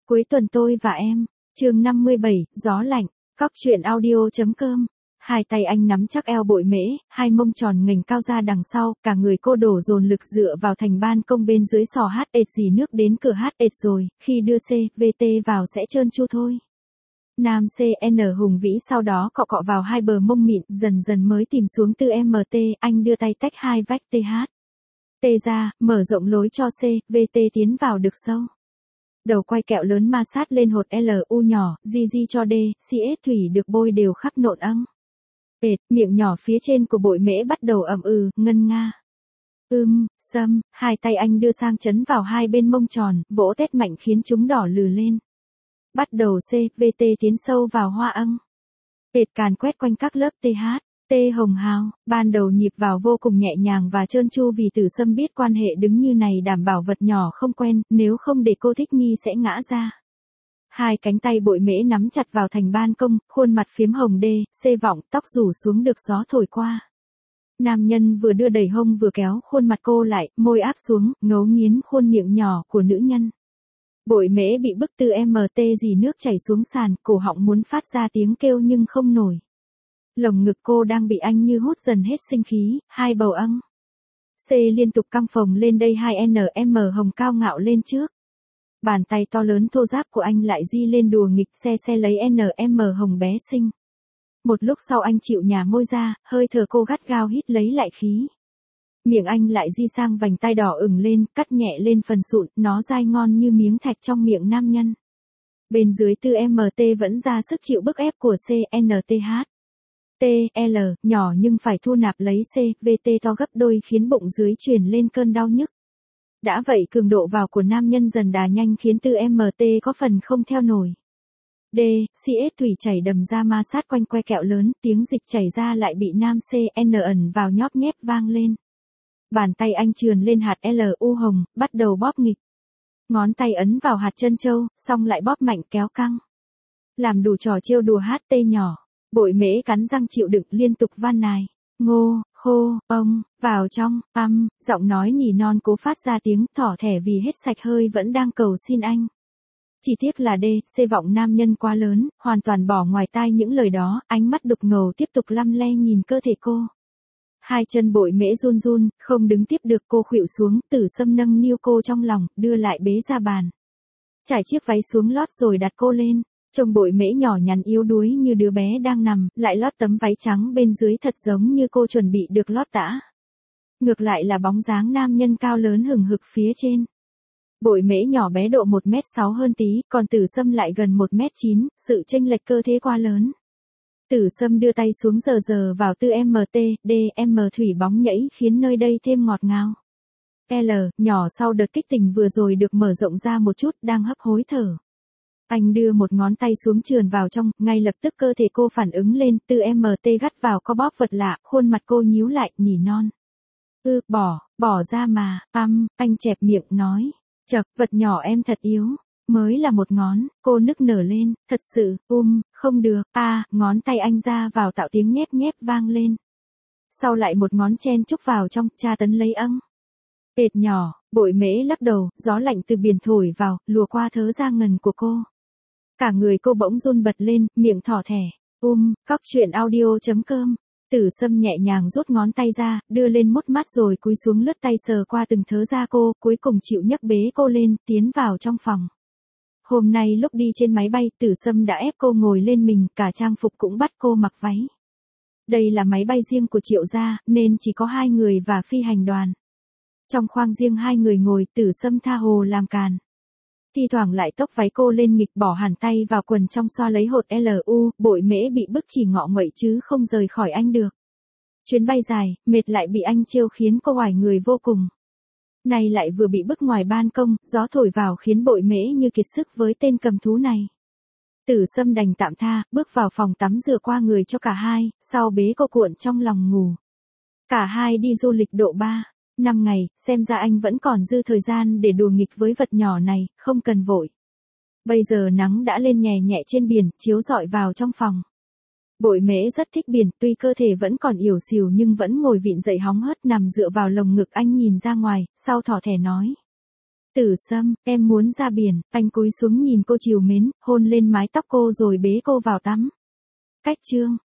Cuối tuần tôi và em, chương 57, gió lạnh, Cóc truyện audio.com. Hai tay anh nắm chắc eo Bội Mễ, hai mông tròn nghềnh cao ra đằng sau, cả người cô đổ dồn lực dựa vào thành ban công bên dưới sò hát ệt dì nước đến cửa hát ệt rồi, khi đưa CVT vào sẽ trơn tru thôi. Nam CN hùng vĩ sau đó cọ cọ vào hai bờ mông mịn, dần dần mới tìm xuống từ MT, anh đưa tay tách hai vách TH. T ra, mở rộng lối cho CVT tiến vào được sâu. Đầu quay kẹo lớn ma sát lên hột LU nhỏ, GG cho D, CS thủy được bôi đều khắp nộn âng. Miệng nhỏ phía trên của Bội Mễ bắt đầu ậm ngân nga. Hai tay anh đưa sang chấn vào hai bên mông tròn, vỗ tét mạnh khiến chúng đỏ lừ lên. Bắt đầu CVT tiến sâu vào hoa âng. Càn quét quanh các lớp TH. T hồng hào, ban đầu nhịp vào vô cùng nhẹ nhàng và trơn tru vì Tử Sâm biết quan hệ đứng như này đảm bảo vật nhỏ không quen, nếu không để cô thích nghi sẽ ngã ra. Hai cánh tay Bội Mễ nắm chặt vào thành ban công, khuôn mặt phiếm hồng C vọng, tóc rủ xuống được gió thổi qua. Nam nhân vừa đưa đẩy hông vừa kéo khuôn mặt cô lại, môi áp xuống, ngấu nghiến khuôn miệng nhỏ của nữ nhân. Bội Mễ bị bức từ MT dì nước chảy xuống sàn, cổ họng muốn phát ra tiếng kêu nhưng không nổi. Lồng ngực cô đang bị anh như hút dần hết sinh khí, hai bầu âng. C liên tục căng phồng lên đây, hai NM hồng cao ngạo lên trước. Bàn tay to lớn thô ráp của anh lại di lên đùa nghịch xe lấy NM hồng bé xinh. Một lúc sau anh chịu nhả môi ra, hơi thở cô gắt gao hít lấy lại khí. Miệng anh lại di sang vành tai đỏ ửng lên, cắt nhẹ lên phần sụn, nó dai ngon như miếng thạch trong miệng nam nhân. Bên dưới tư MT vẫn ra sức chịu bức ép của CNTH. TL, nhỏ nhưng phải thu nạp lấy CVT to gấp đôi khiến bụng dưới truyền lên cơn đau nhức. Đã vậy cường độ vào của nam nhân dần đà nhanh khiến tư MT có phần không theo nổi. D, CS thủy chảy đầm ra ma sát quanh que kẹo lớn, tiếng dịch chảy ra lại bị nam CN ẩn vào nhóp nhép vang lên. Bàn tay anh trườn lên hạt LU hồng, bắt đầu bóp nghịch. Ngón tay ấn vào hạt chân châu, xong lại bóp mạnh kéo căng. Làm đủ trò trêu đùa HT nhỏ. Bội Mễ cắn răng chịu đựng liên tục van nài. Ngô, khô, ông, vào trong, giọng nói nỉ non cố phát ra tiếng thỏ thẻ vì hết sạch hơi vẫn đang cầu xin anh. Chỉ tiếc là C vọng nam nhân quá lớn, hoàn toàn bỏ ngoài tai những lời đó, ánh mắt đục ngầu tiếp tục lăm le nhìn cơ thể cô. Hai chân Bội Mễ run run, không đứng tiếp được, cô khuỵu xuống, Tử Sâm nâng niu cô trong lòng, đưa lại bế ra bàn. Trải chiếc váy xuống lót rồi đặt cô lên. Trông Bội Mễ nhỏ nhắn yếu đuối như đứa bé đang nằm, lại lót tấm váy trắng bên dưới thật giống như cô chuẩn bị được lót tã. Ngược lại là bóng dáng nam nhân cao lớn hừng hực phía trên. Bội Mễ nhỏ bé độ 1m6 hơn tí, còn Tử Sâm lại gần 1m9, sự chênh lệch cơ thế quá lớn. Tử Sâm đưa tay xuống giờ vào tư MT, DM thủy bóng nhảy khiến nơi đây thêm ngọt ngào. L, nhỏ sau đợt kích tình vừa rồi được mở rộng ra một chút, đang hấp hối thở. Anh đưa một ngón tay xuống trườn vào trong, ngay lập tức cơ thể cô phản ứng lên, tư MT gắt vào co bóp vật lạ, khuôn mặt cô nhíu lại, nỉ non. Bỏ ra mà, anh chẹp miệng nói. Chậc, vật nhỏ em thật yếu, mới là một ngón, cô nức nở lên, thật sự, không được, ngón tay anh ra vào tạo tiếng nhép nhép vang lên. Sau lại một ngón chen chúc vào trong, tra tấn lấy âng. Nhỏ, Bội Mễ lắc đầu, gió lạnh từ biển thổi vào, lùa qua thớ da ngần của cô. Cả người cô bỗng run bật lên, miệng thỏ thẻ. Cóc truyện audio.com. Tử Sâm nhẹ nhàng rút ngón tay ra, đưa lên mốt mắt rồi cúi xuống lướt tay sờ qua từng thớ da cô, cuối cùng chịu nhấc bế cô lên, tiến vào trong phòng. Hôm nay lúc đi trên máy bay, Tử Sâm đã ép cô ngồi lên mình, cả trang phục cũng bắt cô mặc váy. Đây là máy bay riêng của Triệu gia, nên chỉ có 2 người và phi hành đoàn. Trong khoang riêng 2 người ngồi, Tử Sâm tha hồ làm càn. Thi thoảng lại tốc váy cô lên nghịch, bỏ hẳn tay vào quần trong xoa lấy hột LU, Bội Mễ bị bức chỉ ngọ nguậy chứ không rời khỏi anh được. Chuyến bay dài, mệt lại bị anh trêu khiến cô oải người vô cùng. Này lại vừa bị bức ngoài ban công, gió thổi vào khiến Bội Mễ như kiệt sức với tên cầm thú này. Tử Sâm đành tạm tha, bước vào phòng tắm rửa qua người cho cả hai, sau bế cô cuộn trong lòng ngủ. Cả hai đi du lịch độ 3-5 ngày, xem ra anh vẫn còn dư thời gian để đùa nghịch với vật nhỏ này, không cần vội. Bây giờ nắng đã lên nhè nhẹ trên biển, chiếu rọi vào trong phòng. Bội Mễ rất thích biển, tuy cơ thể vẫn còn ỉu xìu nhưng vẫn ngồi vịn dậy hóng hớt nằm dựa vào lồng ngực anh nhìn ra ngoài, sau thỏ thẻ nói. Tử Sâm, em muốn ra biển, anh cúi xuống nhìn cô trìu mến, hôn lên mái tóc cô rồi bế cô vào tắm. Cách chương